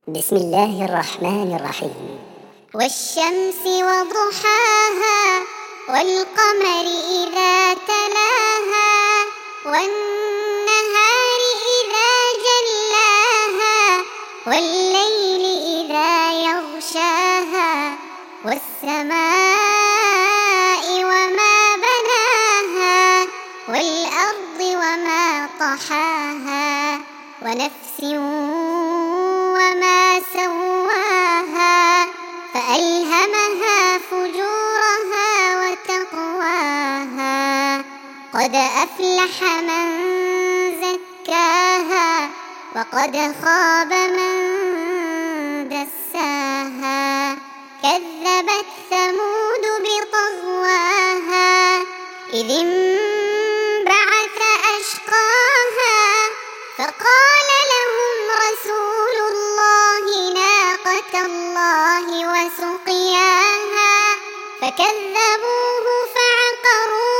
بسم الله الرحمن الرحيم. والشمس وضحاها والقمر إذا تلاها والنهار إذا جلاها والليل إذا يغشاها والسماء وما بناها والأرض وما طحاها ونفس وما سواها فألهمها فجورها وتقواها قد أفلح من زكاها وقد خاب من دساها كذبت ثمود بطغواها إذ انبعث أشقاها فقال لهم رسول الله ناقة الله وسقياها فكذبوه فعقروها